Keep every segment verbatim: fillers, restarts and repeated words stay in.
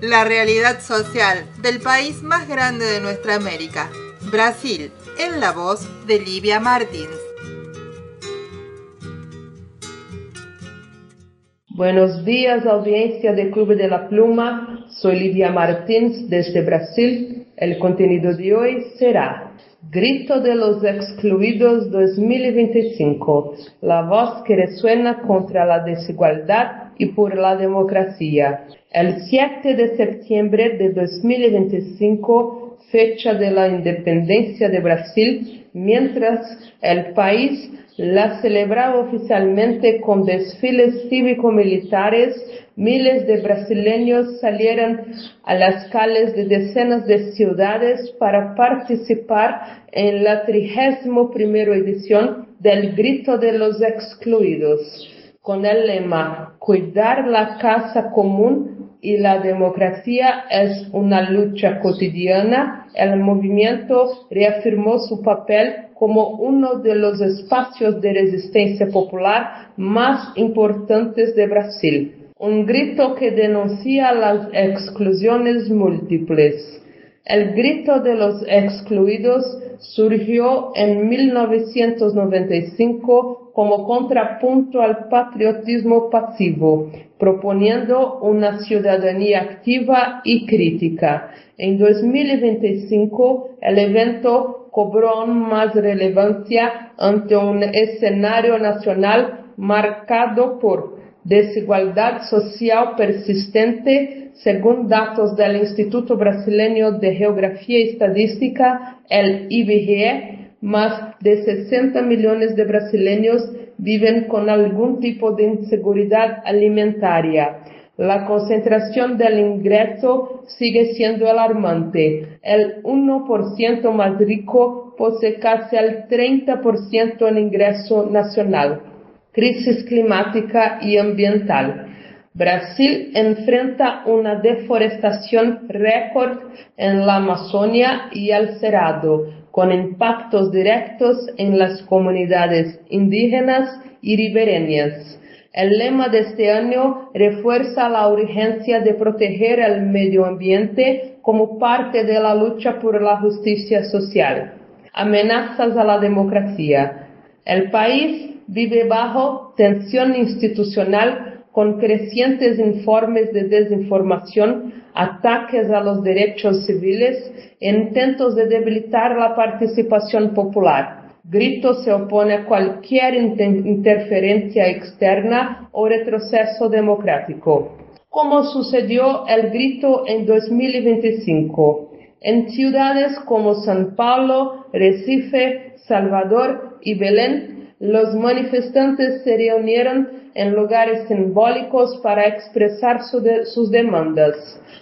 La realidad social del país más grande de nuestra América, Brasil, en la voz de Livia Martins. Buenos días, audiencia de Club de la Pluma. Soy Livia Martins desde Brasil. El contenido de hoy será Grito de los Excluidos dos mil veinticinco, la voz que resuena contra la desigualdad y por la democracia. El siete de septiembre de dos mil veinticinco, fecha de la independencia de Brasil, mientras el país la celebraba oficialmente con desfiles cívico-militares, miles de brasileños salieron a las calles de decenas de ciudades para participar en la trigésima primera edición del Grito de los Excluidos, con el lema "Cuidar la casa común y la democracia es una lucha cotidiana". El movimiento reafirmó su papel como uno de los espacios de resistencia popular más importantes de Brasil. Un grito que denuncia las exclusiones múltiples. El Grito de los Excluidos surgió en mil novecientos noventa y cinco como contrapunto al patriotismo pasivo, proponiendo una ciudadanía activa y crítica. En dos mil veinticinco, el evento cobró aún más relevancia ante un escenario nacional marcado por desigualdad social persistente. Según datos del Instituto Brasileño de Geografía y Estadística, el I B G E, más de sesenta millones de brasileños viven con algún tipo de inseguridad alimentaria. La concentración del ingreso sigue siendo alarmante. El uno por ciento más rico posee casi el treinta por ciento en ingreso nacional. Crisis climática y ambiental. Brasil enfrenta una deforestación récord en la Amazonia y el Cerrado, con impactos directos en las comunidades indígenas y ribereñas. El lema de este año refuerza la urgencia de proteger el medio ambiente como parte de la lucha por la justicia social. Amenazas a la democracia. El país vive bajo tensión institucional con crecientes informes de desinformación, ataques a los derechos civiles e intentos de debilitar la participación popular. Grito se opone a cualquier inter- interferencia externa o retroceso democrático. ¿Cómo sucedió el Grito en dos mil veinticinco? En ciudades como São Paulo, Recife, Salvador y Belén, los manifestantes se reunieron en lugares simbólicos para expresar su de, sus demandas: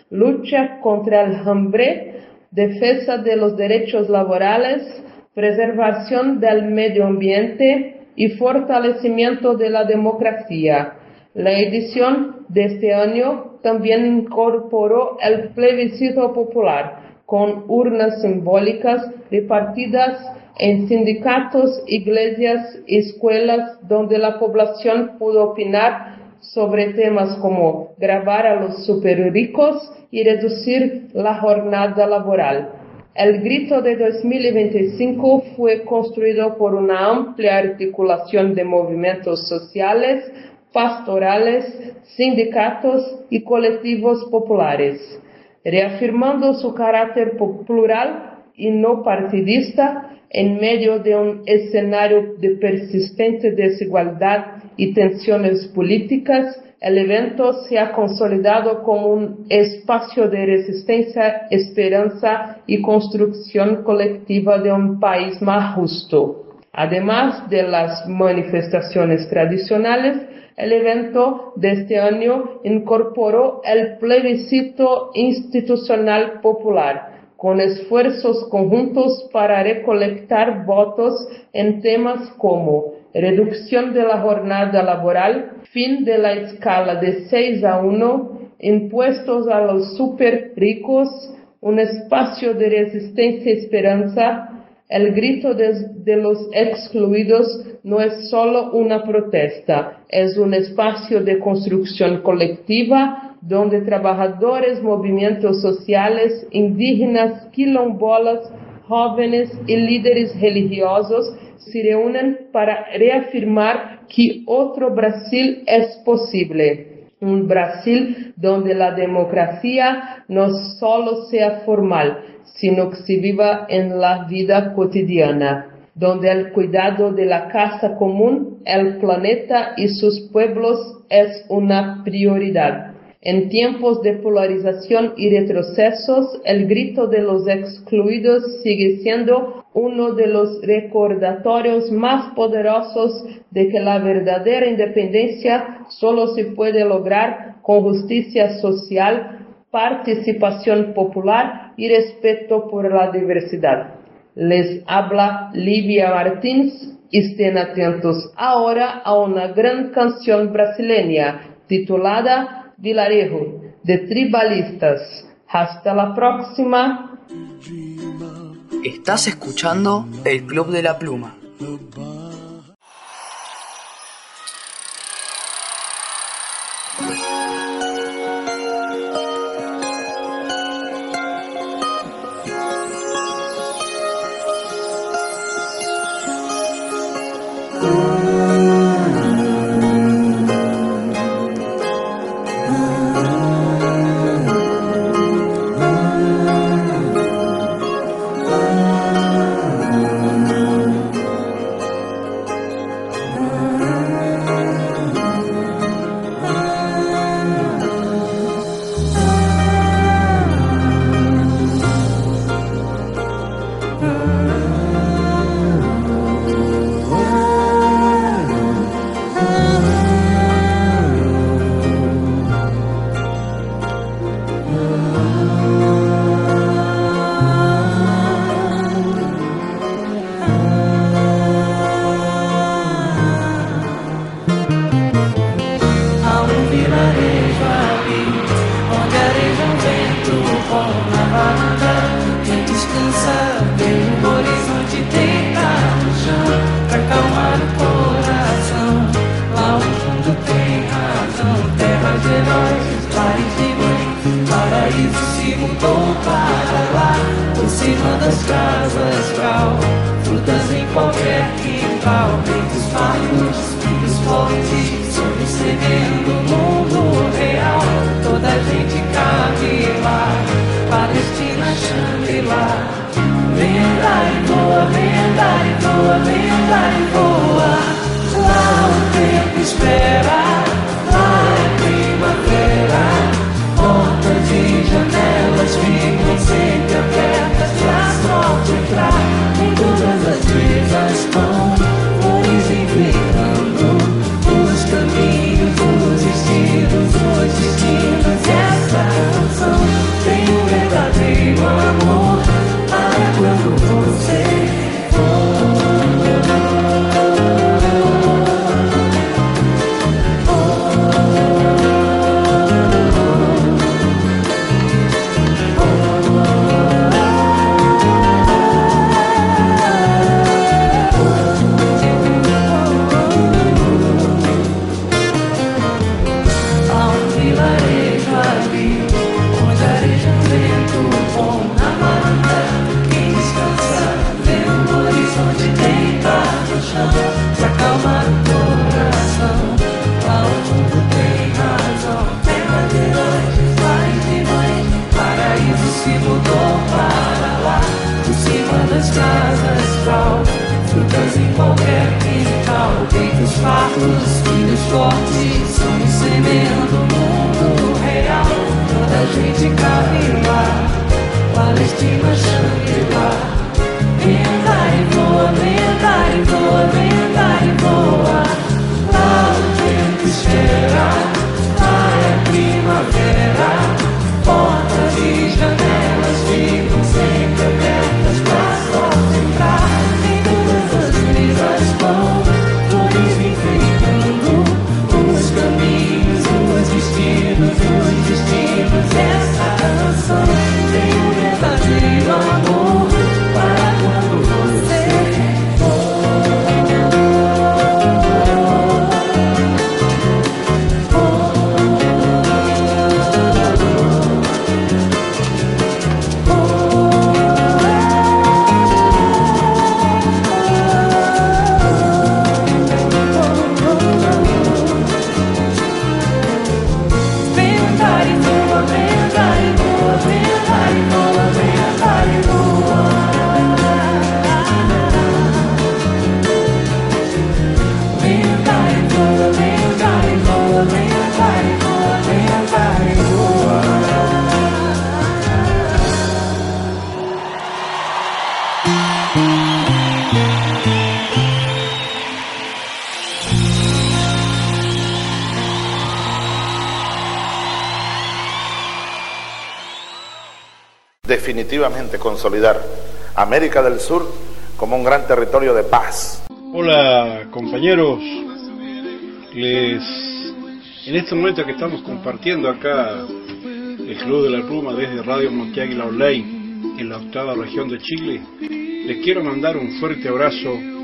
lucha contra el hambre, defensa de los derechos laborales, preservación del medio ambiente y fortalecimiento de la democracia. La edición de este año también incorporó el plebiscito popular, con urnas simbólicas repartidas en sindicatos, iglesias y escuelas, donde la población pudo opinar sobre temas como grabar a los superricos y reducir la jornada laboral. El Grito de dos mil veinticinco fue construido por una amplia articulación de movimientos sociales, pastorales, sindicatos y colectivos populares, reafirmando su carácter plural y no partidista. En medio de un escenario de persistente desigualdad y tensiones políticas, el evento se ha consolidado como un espacio de resistencia, esperanza y construcción colectiva de un país más justo. Además de las manifestaciones tradicionales, el evento de este año incorporó el plebiscito institucional popular, con esfuerzos conjuntos para recolectar votos en temas como reducción de la jornada laboral, fin de la escala de seis a uno, impuestos a los super ricos, un espacio de resistencia y esperanza, El grito de, de los excluidos no es solo una protesta, es un espacio de construcción colectiva donde trabajadores, movimientos sociales, indígenas, quilombolas, jóvenes y líderes religiosos se reúnen para reafirmar que otro Brasil es posible. Un Brasil donde la democracia no solo sea formal, sino que se viva en la vida cotidiana, donde el cuidado de la casa común, el planeta y sus pueblos es una prioridad. En tiempos de polarización y retrocesos, el grito de los excluidos sigue siendo uno de los recordatorios más poderosos de que la verdadera independencia solo se puede lograr con justicia social, participación popular y respeto por la diversidad. Les habla Livia Martins. Estén atentos ahora a una gran canción brasileña titulada Vilarejo, de Tribalistas. Hasta la próxima. Estás escuchando El Club de la Pluma. Essa canção tem um verdadeiro amor. definitivamente consolidar América del Sur como un gran territorio de paz. Hola compañeros, les en este momento que estamos compartiendo acá el Club de la Pluma desde Radio Monteáguila Online en la octava región de Chile, les quiero mandar un fuerte abrazo